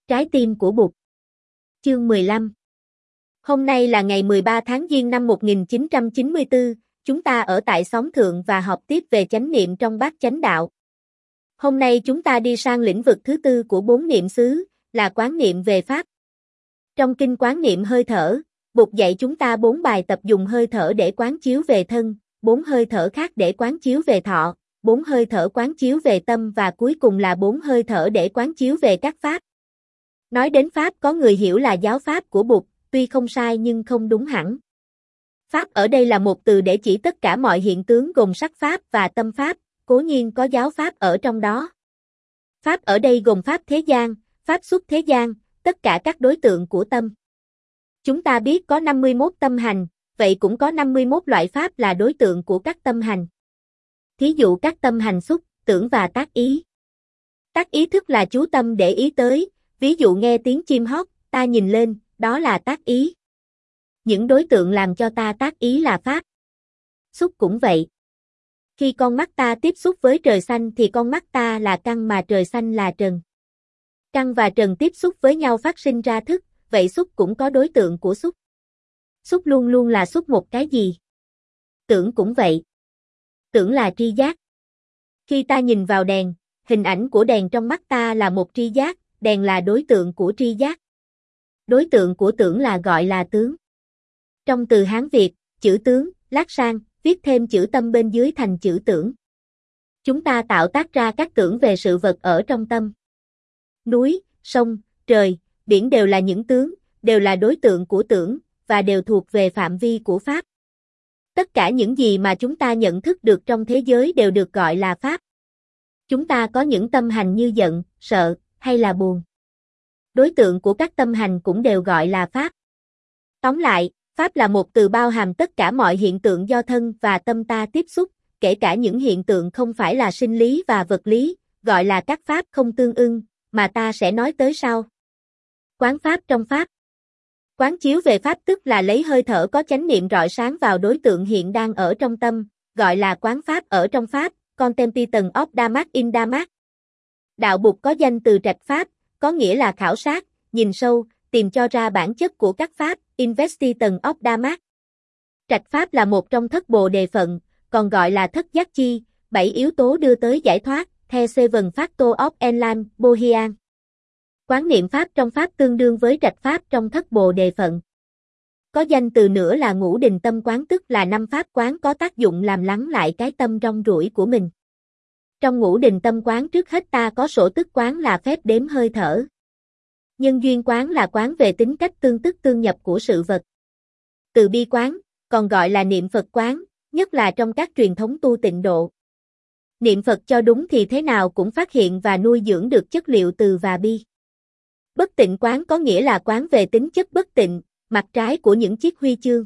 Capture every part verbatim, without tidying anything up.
Trái tim của Bụt. Chương mười lăm. Hôm nay là ngày mười ba tháng Giêng năm một nghìn chín trăm chín mươi tư, chúng ta ở tại xóm thượng và học tiếp về chánh niệm trong bát chánh đạo. Hôm nay chúng ta đi sang lĩnh vực thứ tư của bốn niệm xứ, là quán niệm về Pháp. Trong kinh quán niệm hơi thở, Bụt dạy chúng ta bốn bài tập dùng hơi thở để quán chiếu về thân, bốn hơi thở khác để quán chiếu về thọ, bốn hơi thở quán chiếu về tâm và cuối cùng là bốn hơi thở để quán chiếu về các Pháp. Nói đến Pháp có người hiểu là giáo Pháp của Bụt, tuy không sai nhưng không đúng hẳn. Pháp ở đây là một từ để chỉ tất cả mọi hiện tướng gồm sắc Pháp và tâm Pháp, cố nhiên có giáo Pháp ở trong đó. Pháp ở đây gồm Pháp thế gian, Pháp xuất thế gian, tất cả các đối tượng của tâm. Chúng ta biết có năm mươi mốt tâm hành, vậy cũng có năm mươi mốt loại Pháp là đối tượng của các tâm hành. Thí dụ các tâm hành xúc, tưởng và tác ý. Tác ý thức là chú tâm để ý tới, ví dụ nghe tiếng chim hót, ta nhìn lên, đó là tác ý. Những đối tượng làm cho ta tác ý là Pháp. Xúc cũng vậy. Khi con mắt ta tiếp xúc với trời xanh thì con mắt ta là căn mà trời xanh là trần. Căn và trần tiếp xúc với nhau phát sinh ra thức, vậy xúc cũng có đối tượng của xúc. Xúc luôn luôn là xúc một cái gì? Tưởng cũng vậy. Tưởng là tri giác. Khi ta nhìn vào đèn, hình ảnh của đèn trong mắt ta là một tri giác, đèn là đối tượng của tri giác. Đối tượng của tưởng là gọi là tướng. Trong từ Hán Việt, chữ tướng, lát sang, viết thêm chữ tâm bên dưới thành chữ tưởng. Chúng ta tạo tác ra các tưởng về sự vật ở trong tâm. Núi, sông, trời, biển đều là những tướng, đều là đối tượng của tưởng, và đều thuộc về phạm vi của Pháp. Tất cả những gì mà chúng ta nhận thức được trong thế giới đều được gọi là Pháp. Chúng ta có những tâm hành như giận, sợ, hay là buồn. Đối tượng của các tâm hành cũng đều gọi là Pháp. Tóm lại, Pháp là một từ bao hàm tất cả mọi hiện tượng do thân và tâm ta tiếp xúc, kể cả những hiện tượng không phải là sinh lý và vật lý, gọi là các Pháp không tương ưng, mà ta sẽ nói tới sau. Quán Pháp trong Pháp. Quán chiếu về Pháp tức là lấy hơi thở có chánh niệm rọi sáng vào đối tượng hiện đang ở trong tâm, gọi là quán Pháp ở trong Pháp, Contemplation of Dhamma in Dhamma. Đạo Bụt có danh từ trạch Pháp, có nghĩa là khảo sát, nhìn sâu, tìm cho ra bản chất của các Pháp, Investigation of Dhamma. Trạch Pháp là một trong thất bồ đề phận, còn gọi là thất giác chi, bảy yếu tố đưa tới giải thoát, theo Seven Factors of Enlightenment, Bohian. Quán niệm Pháp trong Pháp tương đương với trạch Pháp trong thất bồ đề phận. Có danh từ nữa là ngũ đình tâm quán tức là năm Pháp quán có tác dụng làm lắng lại cái tâm rong ruổi của mình. Trong ngũ đình tâm quán trước hết ta có sổ tức quán là phép đếm hơi thở. Nhân duyên quán là quán về tính cách tương tức tương nhập của sự vật. Từ bi quán, còn gọi là niệm Phật quán, nhất là trong các truyền thống tu tịnh độ. Niệm Phật cho đúng thì thế nào cũng phát hiện và nuôi dưỡng được chất liệu từ và bi. Bất tịnh quán có nghĩa là quán về tính chất bất tịnh, mặt trái của những chiếc huy chương.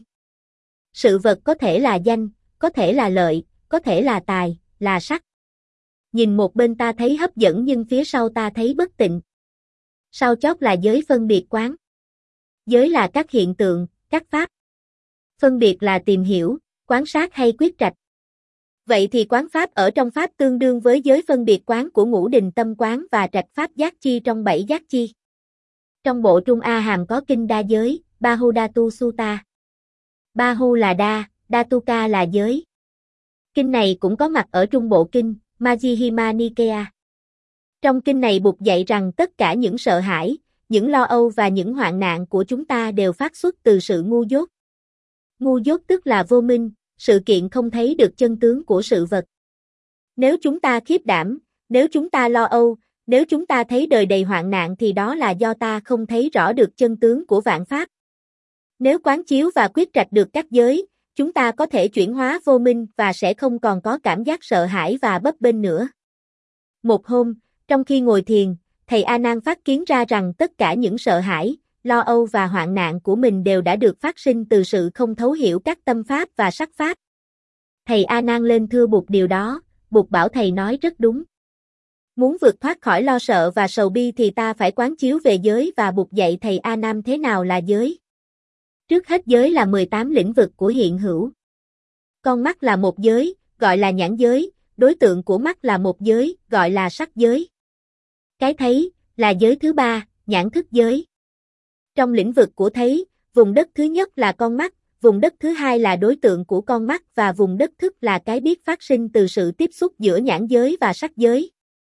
Sự vật có thể là danh, có thể là lợi, có thể là tài, là sắc. Nhìn một bên ta thấy hấp dẫn nhưng phía sau ta thấy bất tịnh. Sau chót là giới phân biệt quán. Giới là các hiện tượng, các Pháp. Phân biệt là tìm hiểu, quán sát hay quyết trạch. Vậy thì quán Pháp ở trong Pháp tương đương với giới phân biệt quán của ngũ đình tâm quán và trạch Pháp giác chi trong bảy giác chi. Trong bộ Trung A Hàm có kinh đa giới, Bahudatu Sutta. Bahu là đa, Datuka là giới. Kinh này cũng có mặt ở Trung bộ kinh, Majjhima Nikaya. Trong kinh này Bụt dạy rằng tất cả những sợ hãi, những lo âu và những hoạn nạn của chúng ta đều phát xuất từ sự ngu dốt. Ngu dốt tức là vô minh, sự kiện không thấy được chân tướng của sự vật. Nếu chúng ta khiếp đảm, nếu chúng ta lo âu, nếu chúng ta thấy đời đầy hoạn nạn thì đó là do ta không thấy rõ được chân tướng của vạn Pháp. Nếu quán chiếu và quyết trạch được các giới, chúng ta có thể chuyển hóa vô minh và sẽ không còn có cảm giác sợ hãi và bấp bênh nữa. Một hôm, trong khi ngồi thiền, thầy A Nan phát kiến ra rằng tất cả những sợ hãi, lo âu và hoạn nạn của mình đều đã được phát sinh từ sự không thấu hiểu các tâm Pháp và sắc Pháp. Thầy A Nan lên thưa Bụt điều đó, Bụt bảo thầy nói rất đúng. Muốn vượt thoát khỏi lo sợ và sầu bi thì ta phải quán chiếu về giới và Bụt dạy thầy A Nan thế nào là giới. Trước hết giới là mười tám lĩnh vực của hiện hữu. Con mắt là một giới, gọi là nhãn giới, đối tượng của mắt là một giới, gọi là sắc giới. Cái thấy, là giới thứ ba, nhãn thức giới. Trong lĩnh vực của thấy, vùng đất thứ nhất là con mắt, vùng đất thứ hai là đối tượng của con mắt và vùng đất thức là cái biết phát sinh từ sự tiếp xúc giữa nhãn giới và sắc giới.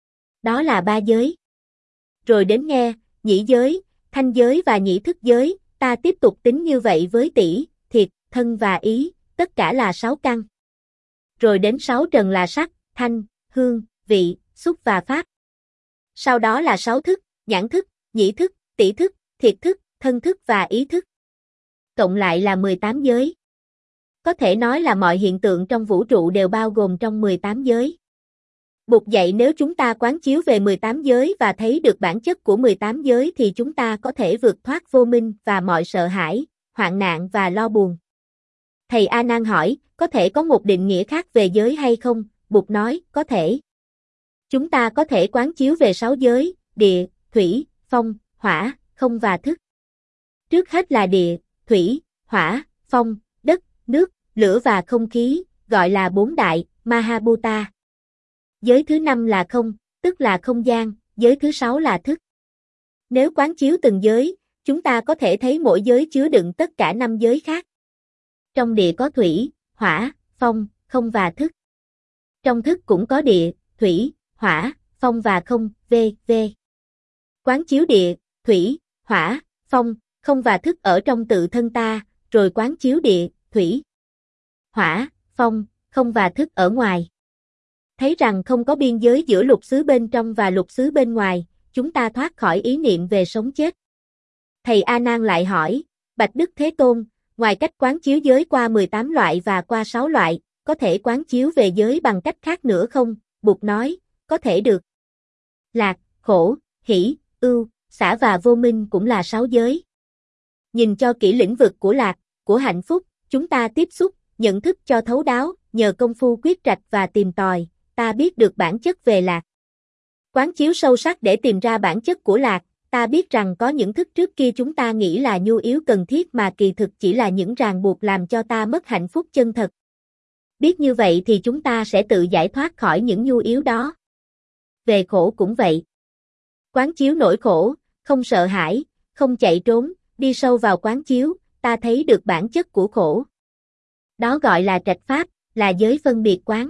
Đó là ba giới. Rồi đến nghe, nhĩ giới, thanh giới và nhĩ thức giới, ta tiếp tục tính như vậy với tỷ, thiệt, thân và ý, tất cả là sáu căn. Rồi đến sáu trần là sắc, thanh, hương, vị, xúc và pháp. Sau đó là sáu thức, nhãn thức, nhĩ thức, tỷ thức, thiệt thức, thân thức và ý thức. Cộng lại là mười tám giới. Có thể nói là mọi hiện tượng trong vũ trụ đều bao gồm trong mười tám giới. Bụt dạy nếu chúng ta quán chiếu về mười tám giới và thấy được bản chất của mười tám giới thì chúng ta có thể vượt thoát vô minh và mọi sợ hãi, hoạn nạn và lo buồn. Thầy A Nan hỏi, có thể có một định nghĩa khác về giới hay không? Bụt nói, có thể. Chúng ta có thể quán chiếu về sáu giới, địa, thủy, phong, hỏa, không và thức. Trước hết là địa, thủy, hỏa, phong, đất, nước, lửa và không khí, gọi là bốn đại, Mahabhuta. Giới thứ năm là không, tức là không gian, giới thứ sáu là thức. Nếu quán chiếu từng giới, chúng ta có thể thấy mỗi giới chứa đựng tất cả năm giới khác. Trong địa có thủy, hỏa, phong, không và thức. Trong thức cũng có địa, thủy, hỏa, phong và không, v.v. Quán chiếu địa, thủy, hỏa, phong, không và thức ở trong tự thân ta, rồi quán chiếu địa, thủy, hỏa, phong, không và thức ở ngoài. Thấy rằng không có biên giới giữa lục xứ bên trong và lục xứ bên ngoài, chúng ta thoát khỏi ý niệm về sống chết. Thầy A Nan lại hỏi, Bạch Đức Thế Tôn, ngoài cách quán chiếu giới qua mười tám loại và qua sáu loại, có thể quán chiếu về giới bằng cách khác nữa không? Bụt nói, có thể được. Lạc, khổ, hỷ, ưu, xả và vô minh cũng là sáu giới. Nhìn cho kỹ lĩnh vực của lạc, của hạnh phúc, chúng ta tiếp xúc, nhận thức cho thấu đáo, nhờ công phu quyết trạch và tìm tòi, ta biết được bản chất về lạc. Quán chiếu sâu sắc để tìm ra bản chất của lạc, ta biết rằng có những thức trước kia chúng ta nghĩ là nhu yếu cần thiết mà kỳ thực chỉ là những ràng buộc làm cho ta mất hạnh phúc chân thật. Biết như vậy thì chúng ta sẽ tự giải thoát khỏi những nhu yếu đó. Về khổ cũng vậy. Quán chiếu nỗi khổ, không sợ hãi, không chạy trốn, đi sâu vào quán chiếu, ta thấy được bản chất của khổ. Đó gọi là trạch pháp, là giới phân biệt quán.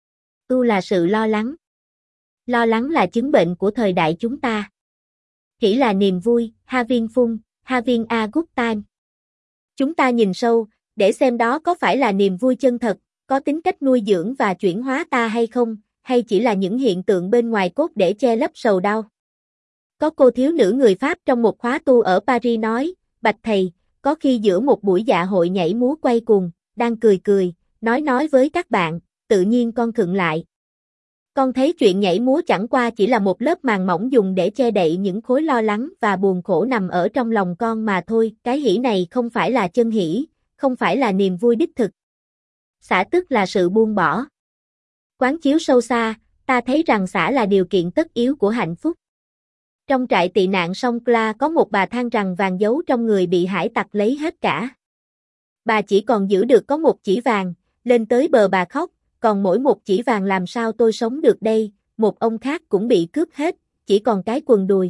Ưu là sự lo lắng. Lo lắng là chứng bệnh của thời đại chúng ta. Hỷ là niềm vui, having fun, having a good time. Chúng ta nhìn sâu, để xem đó có phải là niềm vui chân thật, có tính cách nuôi dưỡng và chuyển hóa ta hay không, hay chỉ là những hiện tượng bên ngoài cốt để che lấp sầu đau. Có cô thiếu nữ người Pháp trong một khóa tu ở Paris nói, Bạch Thầy, có khi giữa một buổi dạ hội nhảy múa quay cuồng, đang cười cười, nói nói với các bạn, tự nhiên con khựng lại. Con thấy chuyện nhảy múa chẳng qua chỉ là một lớp màng mỏng dùng để che đậy những khối lo lắng và buồn khổ nằm ở trong lòng con mà thôi, cái hỷ này không phải là chân hỷ, không phải là niềm vui đích thực. Xả tức là sự buông bỏ. Quán chiếu sâu xa, ta thấy rằng xả là điều kiện tất yếu của hạnh phúc. Trong trại tị nạn Songkhla có một bà than rằng vàng giấu trong người bị hải tặc lấy hết cả. Bà chỉ còn giữ được có một chỉ vàng, lên tới bờ bà khóc, còn mỗi một chỉ vàng làm sao tôi sống được đây, một ông khác cũng bị cướp hết, chỉ còn cái quần đùi.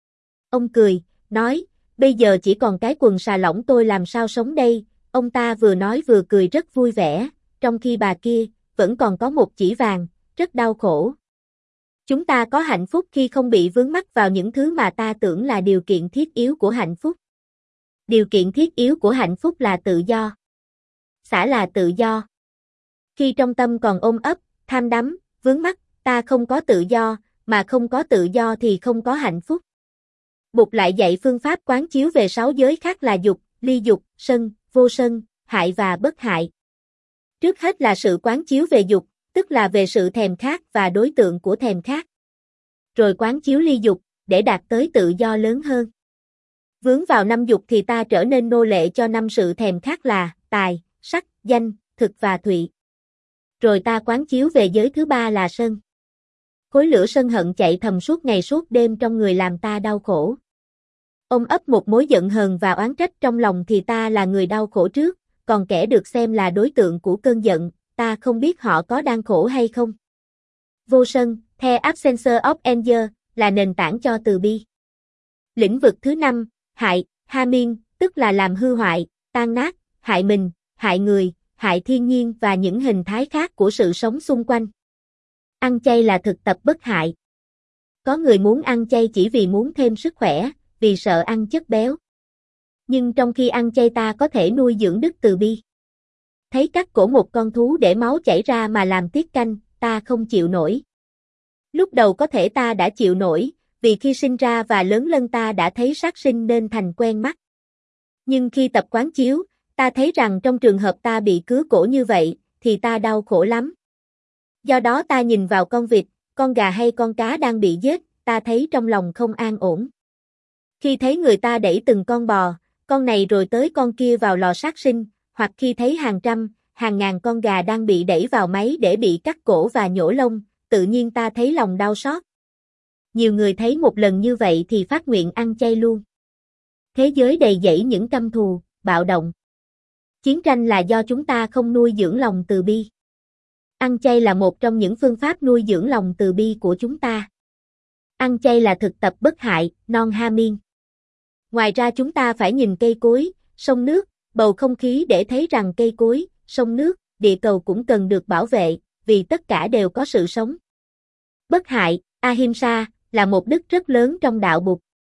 Ông cười, nói, bây giờ chỉ còn cái quần xà lỏng tôi làm sao sống đây, ông ta vừa nói vừa cười rất vui vẻ, trong khi bà kia, vẫn còn có một chỉ vàng, rất đau khổ. Chúng ta có hạnh phúc khi không bị vướng mắc vào những thứ mà ta tưởng là điều kiện thiết yếu của hạnh phúc. Điều kiện thiết yếu của hạnh phúc là tự do. Xả là tự do. Khi trong tâm còn ôm ấp, tham đắm, vướng mắc, ta không có tự do, mà không có tự do thì không có hạnh phúc. Bụt lại dạy phương pháp quán chiếu về sáu giới khác là dục, ly dục, sân, vô sân, hại và bất hại. Trước hết là sự quán chiếu về dục, tức là về sự thèm khát và đối tượng của thèm khát. Rồi quán chiếu ly dục, để đạt tới tự do lớn hơn. Vướng vào năm dục thì ta trở nên nô lệ cho năm sự thèm khát là tài, sắc, danh, thực và thụy. Rồi ta quán chiếu về giới thứ ba là sân. Khối lửa sân hận chạy thầm suốt ngày suốt đêm trong người làm ta đau khổ. Ôm ấp một mối giận hờn và oán trách trong lòng thì ta là người đau khổ trước, còn kẻ được xem là đối tượng của cơn giận, ta không biết họ có đang khổ hay không. Vô sân, the absence of anger, là nền tảng cho từ bi. Lĩnh vực thứ năm, hại, ha miên, tức là làm hư hoại, tan nát, hại mình, hại người, hại thiên nhiên và những hình thái khác của sự sống xung quanh. Ăn chay là thực tập bất hại. Có người muốn ăn chay chỉ vì muốn thêm sức khỏe, vì sợ ăn chất béo. Nhưng trong khi ăn chay ta có thể nuôi dưỡng đức từ bi. Thấy cắt cổ một con thú để máu chảy ra mà làm tiết canh, ta không chịu nổi. Lúc đầu có thể ta đã chịu nổi, vì khi sinh ra và lớn lên ta đã thấy sát sinh nên thành quen mắt. Nhưng khi tập quán chiếu, ta thấy rằng trong trường hợp ta bị cứa cổ như vậy, thì ta đau khổ lắm. Do đó ta nhìn vào con vịt, con gà hay con cá đang bị giết, ta thấy trong lòng không an ổn. Khi thấy người ta đẩy từng con bò, con này rồi tới con kia vào lò sát sinh, hoặc khi thấy hàng trăm, hàng ngàn con gà đang bị đẩy vào máy để bị cắt cổ và nhổ lông, tự nhiên ta thấy lòng đau xót. Nhiều người thấy một lần như vậy thì phát nguyện ăn chay luôn. Thế giới đầy dẫy những căm thù, bạo động. Chiến tranh là do chúng ta không nuôi dưỡng lòng từ bi. Ăn chay là một trong những phương pháp nuôi dưỡng lòng từ bi của chúng ta. Ăn chay là thực tập bất hại, non ha miên. Ngoài ra chúng ta phải nhìn cây cối, sông nước, bầu không khí để thấy rằng cây cối, sông nước, địa cầu cũng cần được bảo vệ, vì tất cả đều có sự sống. Bất hại, ahimsa, là một đức rất lớn trong đạo Bụt.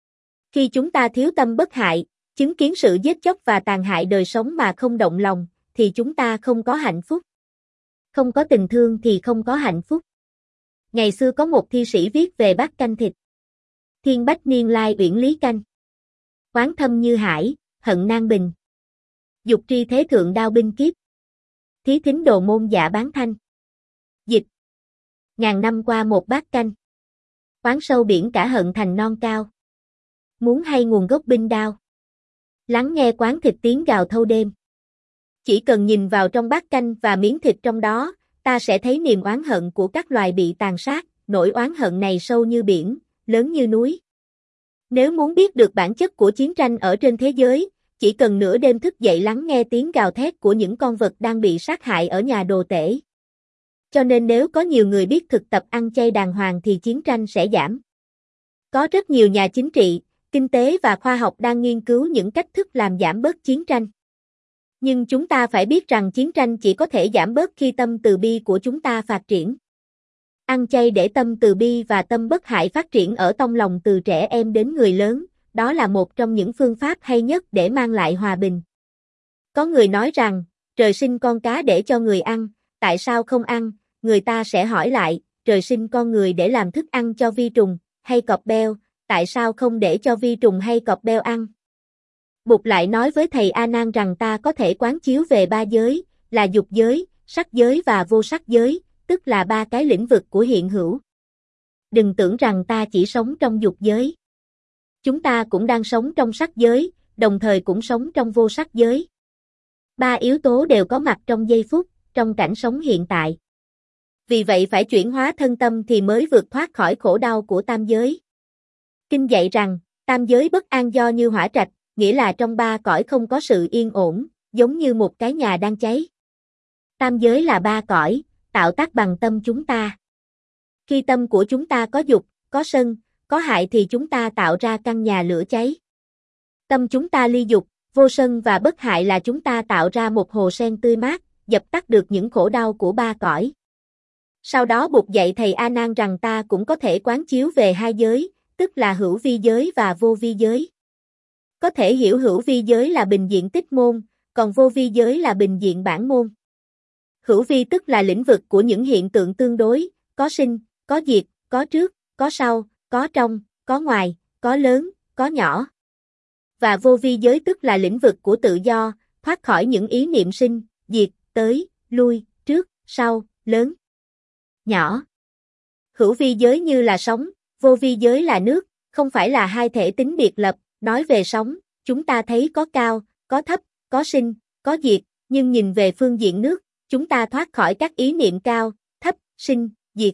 Khi chúng ta thiếu tâm bất hại, chứng kiến sự giết chóc và tàn hại đời sống mà không động lòng, thì chúng ta không có hạnh phúc. Không có tình thương thì không có hạnh phúc. Ngày xưa có một thi sĩ viết về bát canh thịt. Thiên bách niên lai uyển lý canh. Oán thâm như hải, hận nan bình. Dục tri thế thượng đao binh kiếp. Thí thính đồ môn dạ bán thanh. Dịch. Ngàn năm qua một bát canh. Oán sâu biển cả hận thành non cao. Muốn hay nguồn gốc binh đao. Lắng nghe quán thịt tiếng gào thâu đêm. Chỉ cần nhìn vào trong bát canh và miếng thịt trong đó, ta sẽ thấy niềm oán hận của các loài bị tàn sát, nỗi oán hận này sâu như biển, lớn như núi. Nếu muốn biết được bản chất của chiến tranh ở trên thế giới, chỉ cần nửa đêm thức dậy lắng nghe tiếng gào thét của những con vật đang bị sát hại ở nhà đồ tể. Cho nên nếu có nhiều người biết thực tập ăn chay đàng hoàng thì chiến tranh sẽ giảm. Có rất nhiều nhà chính trị, kinh tế và khoa học đang nghiên cứu những cách thức làm giảm bớt chiến tranh. Nhưng chúng ta phải biết rằng chiến tranh chỉ có thể giảm bớt khi tâm từ bi của chúng ta phát triển. Ăn chay để tâm từ bi và tâm bất hại phát triển ở trong lòng từ trẻ em đến người lớn, đó là một trong những phương pháp hay nhất để mang lại hòa bình. Có người nói rằng, trời sinh con cá để cho người ăn, tại sao không ăn? Người ta sẽ hỏi lại, trời sinh con người để làm thức ăn cho vi trùng, hay cọp beo, tại sao không để cho vi trùng hay cọp beo ăn? Bụt lại nói với thầy A Nan rằng ta có thể quán chiếu về ba giới, là dục giới, sắc giới và vô sắc giới, tức là ba cái lĩnh vực của hiện hữu. Đừng tưởng rằng ta chỉ sống trong dục giới. Chúng ta cũng đang sống trong sắc giới, đồng thời cũng sống trong vô sắc giới. Ba yếu tố đều có mặt trong giây phút, trong cảnh sống hiện tại. Vì vậy phải chuyển hóa thân tâm thì mới vượt thoát khỏi khổ đau của tam giới. Kinh dạy rằng, tam giới bất an do như hỏa trạch, nghĩa là trong ba cõi không có sự yên ổn, giống như một cái nhà đang cháy. Tam giới là ba cõi, tạo tác bằng tâm chúng ta. Khi tâm của chúng ta có dục, có sân, có hại thì chúng ta tạo ra căn nhà lửa cháy. Tâm chúng ta ly dục, vô sân và bất hại là chúng ta tạo ra một hồ sen tươi mát, dập tắt được những khổ đau của ba cõi. Sau đó Bụt dạy thầy A Nan rằng ta cũng có thể quán chiếu về hai giới, tức là hữu vi giới và vô vi giới. Có thể hiểu hữu vi giới là bình diện tích môn, còn vô vi giới là bình diện bản môn. Hữu vi tức là lĩnh vực của những hiện tượng tương đối, có sinh, có diệt, có trước, có sau, có trong, có ngoài, có lớn, có nhỏ. Và vô vi giới tức là lĩnh vực của tự do, thoát khỏi những ý niệm sinh, diệt, tới, lui, trước, sau, lớn, nhỏ. Hữu vi giới như là sóng, vô vi giới là nước, không phải là hai thể tính biệt lập. Nói về sóng, chúng ta thấy có cao, có thấp, có sinh, có diệt, nhưng nhìn về phương diện nước, chúng ta thoát khỏi các ý niệm cao, thấp, sinh, diệt.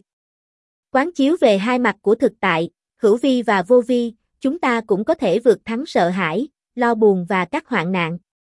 Quán chiếu về hai mặt của thực tại, hữu vi và vô vi, chúng ta cũng có thể vượt thắng sợ hãi, lo buồn và các hoạn nạn.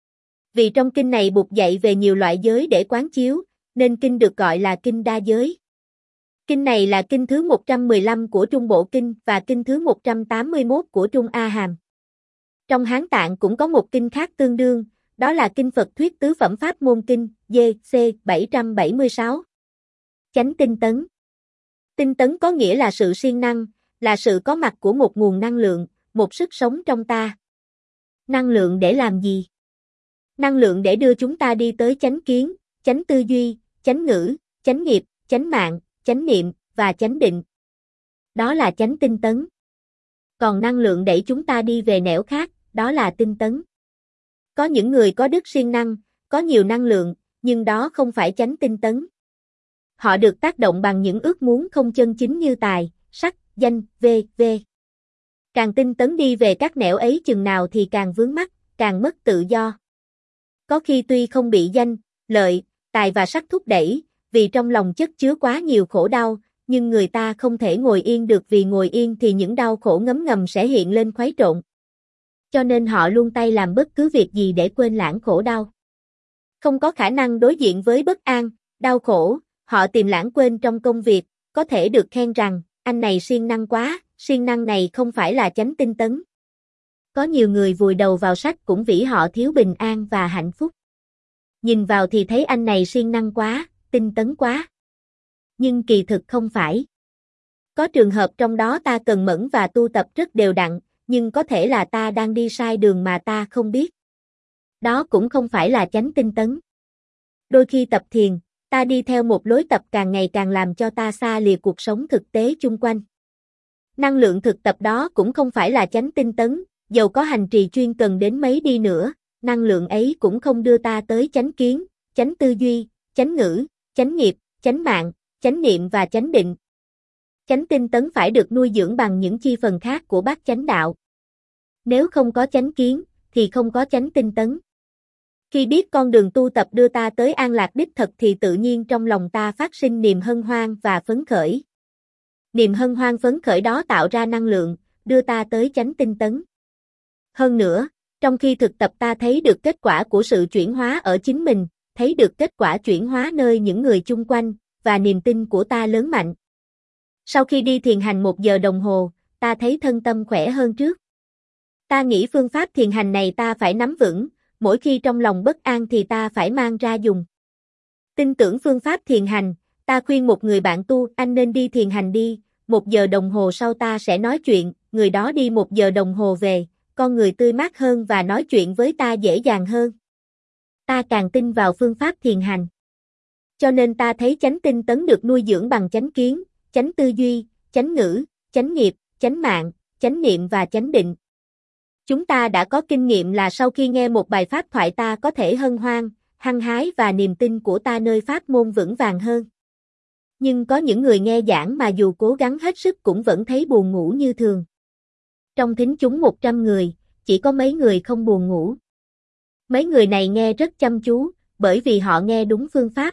Vì trong kinh này Bụt dạy về nhiều loại giới để quán chiếu, nên kinh được gọi là kinh đa giới. Kinh này là kinh thứ một trăm mười lăm của Trung Bộ Kinh và kinh thứ một trăm tám mươi mốt của Trung A Hàm. Trong Hán Tạng cũng có một kinh khác tương đương, đó là kinh Phật Thuyết Tứ Phẩm Pháp Môn Kinh, D C bảy trăm bảy mươi sáu. Chánh tinh tấn. Tinh tấn có nghĩa là sự siêng năng, là sự có mặt của một nguồn năng lượng, một sức sống trong ta. Năng lượng để làm gì? Năng lượng để đưa chúng ta đi tới chánh kiến, chánh tư duy, chánh ngữ, chánh nghiệp, chánh mạng, chánh niệm và chánh định. Đó là chánh tinh tấn. Còn năng lượng đẩy chúng ta đi về nẻo khác, đó là tinh tấn. Có những người có đức siêng năng, có nhiều năng lượng, nhưng đó không phải chánh tinh tấn. Họ được tác động bằng những ước muốn không chân chính như tài, sắc, danh, vân vân. Càng tinh tấn đi về các nẻo ấy chừng nào thì càng vướng mắc, càng mất tự do. Có khi tuy không bị danh, lợi, tài và sắc thúc đẩy, vì trong lòng chất chứa quá nhiều khổ đau, nhưng người ta không thể ngồi yên được, vì ngồi yên thì những đau khổ ngấm ngầm sẽ hiện lên khuấy trộn. Cho nên họ luôn tay làm bất cứ việc gì để quên lãng khổ đau. Không có khả năng đối diện với bất an, đau khổ, họ tìm lãng quên trong công việc, có thể được khen rằng, anh này siêng năng quá, siêng năng này không phải là chánh tinh tấn. Có nhiều người vùi đầu vào sách cũng vì họ thiếu bình an và hạnh phúc. Nhìn vào thì thấy anh này siêng năng quá, tinh tấn quá. Nhưng kỳ thực không phải. Có trường hợp trong đó ta cần mẫn và tu tập rất đều đặn, nhưng có thể là ta đang đi sai đường mà ta không biết. Đó cũng không phải là chánh tinh tấn. Đôi khi tập thiền, ta đi theo một lối tập càng ngày càng làm cho ta xa lìa cuộc sống thực tế chung quanh. Năng lượng thực tập đó cũng không phải là chánh tinh tấn, dầu có hành trì chuyên cần đến mấy đi nữa, năng lượng ấy cũng không đưa ta tới chánh kiến, chánh tư duy, chánh ngữ, chánh nghiệp, chánh mạng, chánh niệm và chánh định. Chánh tinh tấn phải được nuôi dưỡng bằng những chi phần khác của bát chánh đạo. Nếu không có chánh kiến, thì không có chánh tinh tấn. Khi biết con đường tu tập đưa ta tới an lạc đích thực thì tự nhiên trong lòng ta phát sinh niềm hân hoan và phấn khởi. Niềm hân hoan phấn khởi đó tạo ra năng lượng, đưa ta tới chánh tinh tấn. Hơn nữa, trong khi thực tập ta thấy được kết quả của sự chuyển hóa ở chính mình, thấy được kết quả chuyển hóa nơi những người chung quanh, và niềm tin của ta lớn mạnh. Sau khi đi thiền hành một giờ đồng hồ, ta thấy thân tâm khỏe hơn trước. Ta nghĩ phương pháp thiền hành này ta phải nắm vững, mỗi khi trong lòng bất an thì ta phải mang ra dùng. Tin tưởng phương pháp thiền hành, ta khuyên một người bạn tu, anh nên đi thiền hành đi, một giờ đồng hồ sau ta sẽ nói chuyện, người đó đi một giờ đồng hồ về, con người tươi mát hơn và nói chuyện với ta dễ dàng hơn. Ta càng tin vào phương pháp thiền hành. Cho nên ta thấy chánh tinh tấn được nuôi dưỡng bằng chánh kiến, chánh tư duy, chánh ngữ, chánh nghiệp, chánh mạng, chánh niệm và chánh định. Chúng ta đã có kinh nghiệm là sau khi nghe một bài pháp thoại ta có thể hân hoan, hăng hái và niềm tin của ta nơi pháp môn vững vàng hơn. Nhưng có những người nghe giảng mà dù cố gắng hết sức cũng vẫn thấy buồn ngủ như thường. Trong thính chúng một trăm người, chỉ có mấy người không buồn ngủ. Mấy người này nghe rất chăm chú, bởi vì họ nghe đúng phương pháp.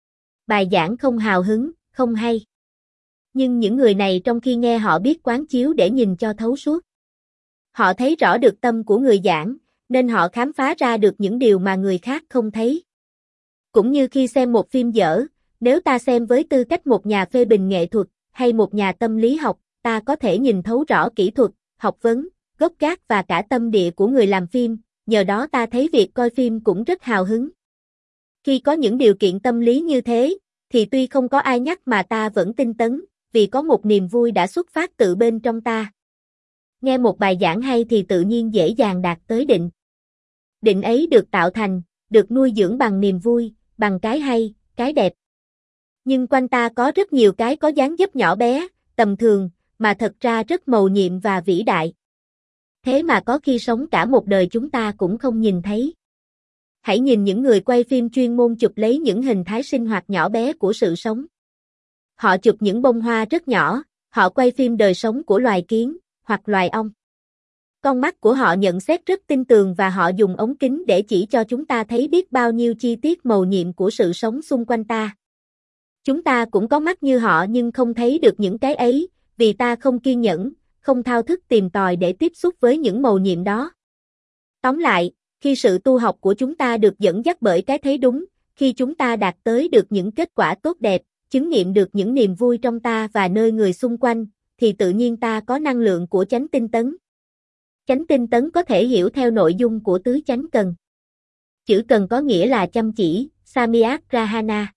Bài giảng không hào hứng, không hay. Nhưng những người này trong khi nghe họ biết quán chiếu để nhìn cho thấu suốt. Họ thấy rõ được tâm của người giảng, nên họ khám phá ra được những điều mà người khác không thấy. Cũng như khi xem một phim dở, nếu ta xem với tư cách một nhà phê bình nghệ thuật, hay một nhà tâm lý học, ta có thể nhìn thấu rõ kỹ thuật, học vấn, gốc gác và cả tâm địa của người làm phim, nhờ đó ta thấy việc coi phim cũng rất hào hứng. Khi có những điều kiện tâm lý như thế, thì tuy không có ai nhắc mà ta vẫn tinh tấn, vì có một niềm vui đã xuất phát tự bên trong ta. Nghe một bài giảng hay thì tự nhiên dễ dàng đạt tới định. Định ấy được tạo thành, được nuôi dưỡng bằng niềm vui, bằng cái hay, cái đẹp. Nhưng quanh ta có rất nhiều cái có dáng dấp nhỏ bé, tầm thường, mà thật ra rất mầu nhiệm và vĩ đại. Thế mà có khi sống cả một đời chúng ta cũng không nhìn thấy. Hãy nhìn những người quay phim chuyên môn chụp lấy những hình thái sinh hoạt nhỏ bé của sự sống. Họ chụp những bông hoa rất nhỏ, họ quay phim đời sống của loài kiến, hoặc loài ong. Con mắt của họ nhận xét rất tinh tường và họ dùng ống kính để chỉ cho chúng ta thấy biết bao nhiêu chi tiết mầu nhiệm của sự sống xung quanh ta. Chúng ta cũng có mắt như họ nhưng không thấy được những cái ấy, vì ta không kiên nhẫn, không thao thức tìm tòi để tiếp xúc với những mầu nhiệm đó. Tóm lại, khi sự tu học của chúng ta được dẫn dắt bởi cái thấy đúng, khi chúng ta đạt tới được những kết quả tốt đẹp, chứng nghiệm được những niềm vui trong ta và nơi người xung quanh, thì tự nhiên ta có năng lượng của chánh tinh tấn. Chánh tinh tấn có thể hiểu theo nội dung của tứ chánh cần. Chữ cần có nghĩa là chăm chỉ, Samyak Rahana.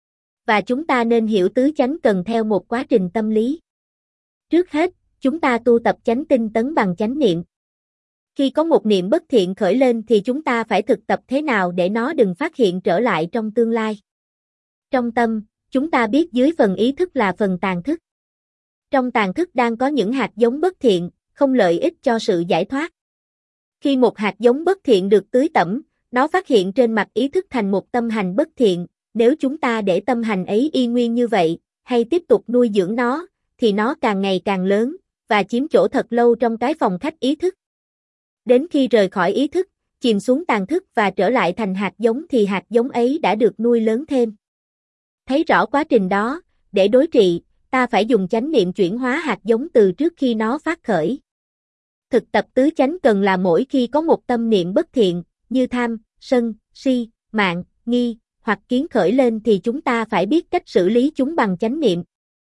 Và chúng ta nên hiểu tứ chánh cần theo một quá trình tâm lý. Trước hết, chúng ta tu tập chánh tinh tấn bằng chánh niệm. Khi có một niệm bất thiện khởi lên thì chúng ta phải thực tập thế nào để nó đừng phát hiện trở lại trong tương lai. Trong tâm, chúng ta biết dưới phần ý thức là phần tàng thức. Trong tàng thức đang có những hạt giống bất thiện, không lợi ích cho sự giải thoát. Khi một hạt giống bất thiện được tưới tẩm, nó phát hiện trên mặt ý thức thành một tâm hành bất thiện. Nếu chúng ta để tâm hành ấy y nguyên như vậy, hay tiếp tục nuôi dưỡng nó, thì nó càng ngày càng lớn, và chiếm chỗ thật lâu trong cái phòng khách ý thức. Đến khi rời khỏi ý thức, chìm xuống tàng thức và trở lại thành hạt giống thì hạt giống ấy đã được nuôi lớn thêm. Thấy rõ quá trình đó, để đối trị, ta phải dùng chánh niệm chuyển hóa hạt giống từ trước khi nó phát khởi. Thực tập tứ chánh cần là mỗi khi có một tâm niệm bất thiện, như tham, sân, si, mạn, nghi, hoặc kiến khởi lên thì chúng ta phải biết cách xử lý chúng bằng chánh niệm.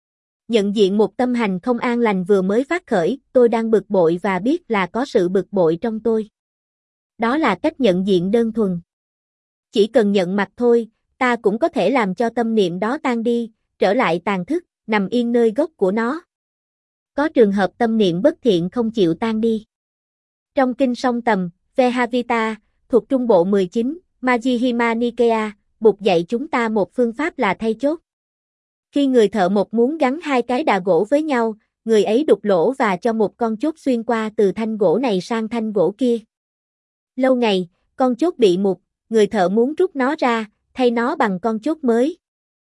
Nhận diện một tâm hành không an lành vừa mới phát khởi, tôi đang bực bội và biết là có sự bực bội trong tôi. Đó là cách nhận diện đơn thuần. Chỉ cần nhận mặt thôi, ta cũng có thể làm cho tâm niệm đó tan đi, trở lại tàng thức, nằm yên nơi gốc của nó. Có trường hợp tâm niệm bất thiện không chịu tan đi. Trong kinh Song Tầm, Vehavita, thuộc Trung Bộ mười chín, Majjhima Nikaya, Bụt dạy chúng ta một phương pháp là thay chốt. Khi người thợ một muốn gắn hai cái đà gỗ với nhau, người ấy đục lỗ và cho một con chốt xuyên qua từ thanh gỗ này sang thanh gỗ kia. Lâu ngày, con chốt bị mục, người thợ muốn rút nó ra, thay nó bằng con chốt mới.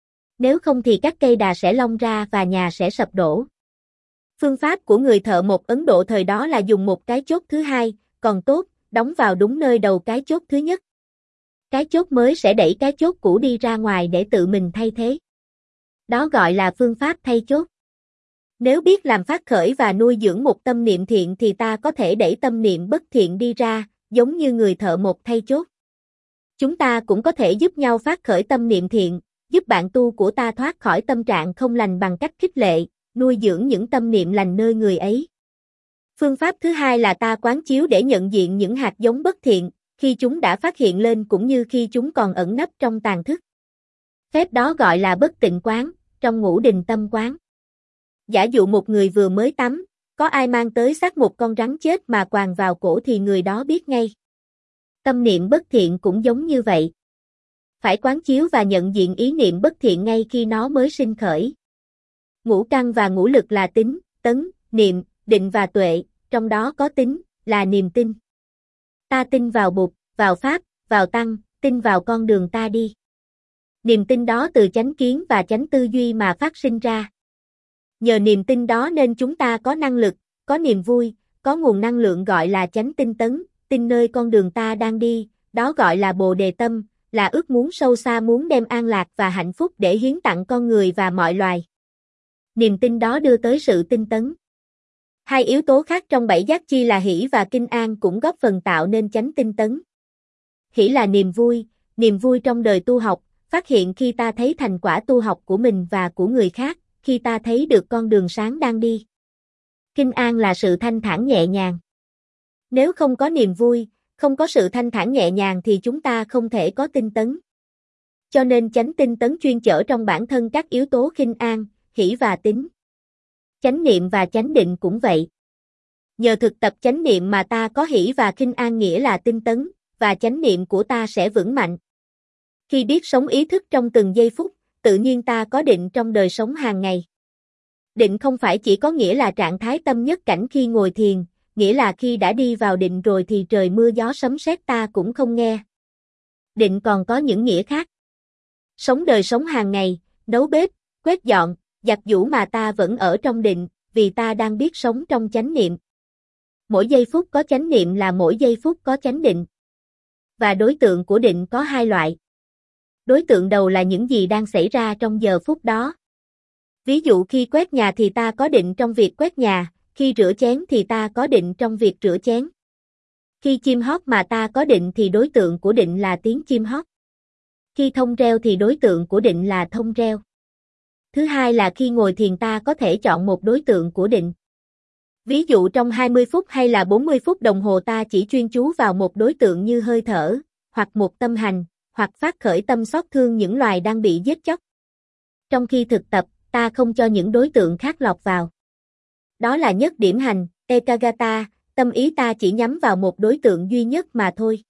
Nếu không thì các cây đà sẽ lông ra và nhà sẽ sập đổ. Phương pháp của người thợ một Ấn Độ thời đó là dùng một cái chốt thứ hai, còn tốt, đóng vào đúng nơi đầu cái chốt thứ nhất. Cái chốt mới sẽ đẩy cái chốt cũ đi ra ngoài để tự mình thay thế. Đó gọi là phương pháp thay chốt. Nếu biết làm phát khởi và nuôi dưỡng một tâm niệm thiện thì ta có thể đẩy tâm niệm bất thiện đi ra, giống như người thợ một thay chốt. Chúng ta cũng có thể giúp nhau phát khởi tâm niệm thiện, giúp bạn tu của ta thoát khỏi tâm trạng không lành bằng cách khích lệ, nuôi dưỡng những tâm niệm lành nơi người ấy. Phương pháp thứ hai là ta quán chiếu để nhận diện những hạt giống bất thiện, khi chúng đã phát hiện lên cũng như khi chúng còn ẩn nấp trong tàng thức. Phép đó gọi là bất tịnh quán, trong ngũ đình tâm quán. Giả dụ một người vừa mới tắm, có ai mang tới xác một con rắn chết mà quàng vào cổ thì người đó biết ngay. Tâm niệm bất thiện cũng giống như vậy. Phải quán chiếu và nhận diện ý niệm bất thiện ngay khi nó mới sinh khởi. Ngũ căn và ngũ lực là tính, tấn, niệm, định và tuệ, trong đó có tính, là niềm tin. Ta tin vào Bụt, vào Pháp, vào Tăng, tin vào con đường ta đi. Niềm tin đó từ chánh kiến và chánh tư duy mà phát sinh ra. Nhờ niềm tin đó nên chúng ta có năng lực, có niềm vui, có nguồn năng lượng gọi là chánh tinh tấn, tin nơi con đường ta đang đi, đó gọi là Bồ Đề Tâm, là ước muốn sâu xa muốn đem an lạc và hạnh phúc để hiến tặng con người và mọi loài. Niềm tin đó đưa tới sự tinh tấn. Hai yếu tố khác trong bảy giác chi là hỷ và kinh an cũng góp phần tạo nên chánh tinh tấn. Hỷ là niềm vui, niềm vui trong đời tu học, phát hiện khi ta thấy thành quả tu học của mình và của người khác, khi ta thấy được con đường sáng đang đi. Kinh an là sự thanh thản nhẹ nhàng. Nếu không có niềm vui, không có sự thanh thản nhẹ nhàng thì chúng ta không thể có tinh tấn. Cho nên chánh tinh tấn chuyên chở trong bản thân các yếu tố kinh an, hỷ và tín. Chánh niệm và chánh định cũng vậy. Nhờ thực tập chánh niệm mà ta có hỷ và kinh an nghĩa là tinh tấn, và chánh niệm của ta sẽ vững mạnh. Khi biết sống ý thức trong từng giây phút, tự nhiên ta có định trong đời sống hàng ngày. Định không phải chỉ có nghĩa là trạng thái tâm nhất cảnh khi ngồi thiền, nghĩa là khi đã đi vào định rồi thì trời mưa gió sấm sét ta cũng không nghe. Định còn có những nghĩa khác. Sống đời sống hàng ngày, nấu bếp, quét dọn, giặt giũ mà ta vẫn ở trong định, vì ta đang biết sống trong chánh niệm. Mỗi giây phút có chánh niệm là mỗi giây phút có chánh định. Và đối tượng của định có hai loại. Đối tượng đầu là những gì đang xảy ra trong giờ phút đó. Ví dụ khi quét nhà thì ta có định trong việc quét nhà, khi rửa chén thì ta có định trong việc rửa chén. Khi chim hót mà ta có định thì đối tượng của định là tiếng chim hót. Khi thông reo thì đối tượng của định là thông reo. Thứ hai là khi ngồi thiền ta có thể chọn một đối tượng của định. Ví dụ trong hai mươi phút hay là bốn mươi phút đồng hồ ta chỉ chuyên chú vào một đối tượng như hơi thở, hoặc một tâm hành, hoặc phát khởi tâm xót thương những loài đang bị giết chóc. Trong khi thực tập, ta không cho những đối tượng khác lọt vào. Đó là nhất điểm hành, Ekagata, tâm ý ta chỉ nhắm vào một đối tượng duy nhất mà thôi.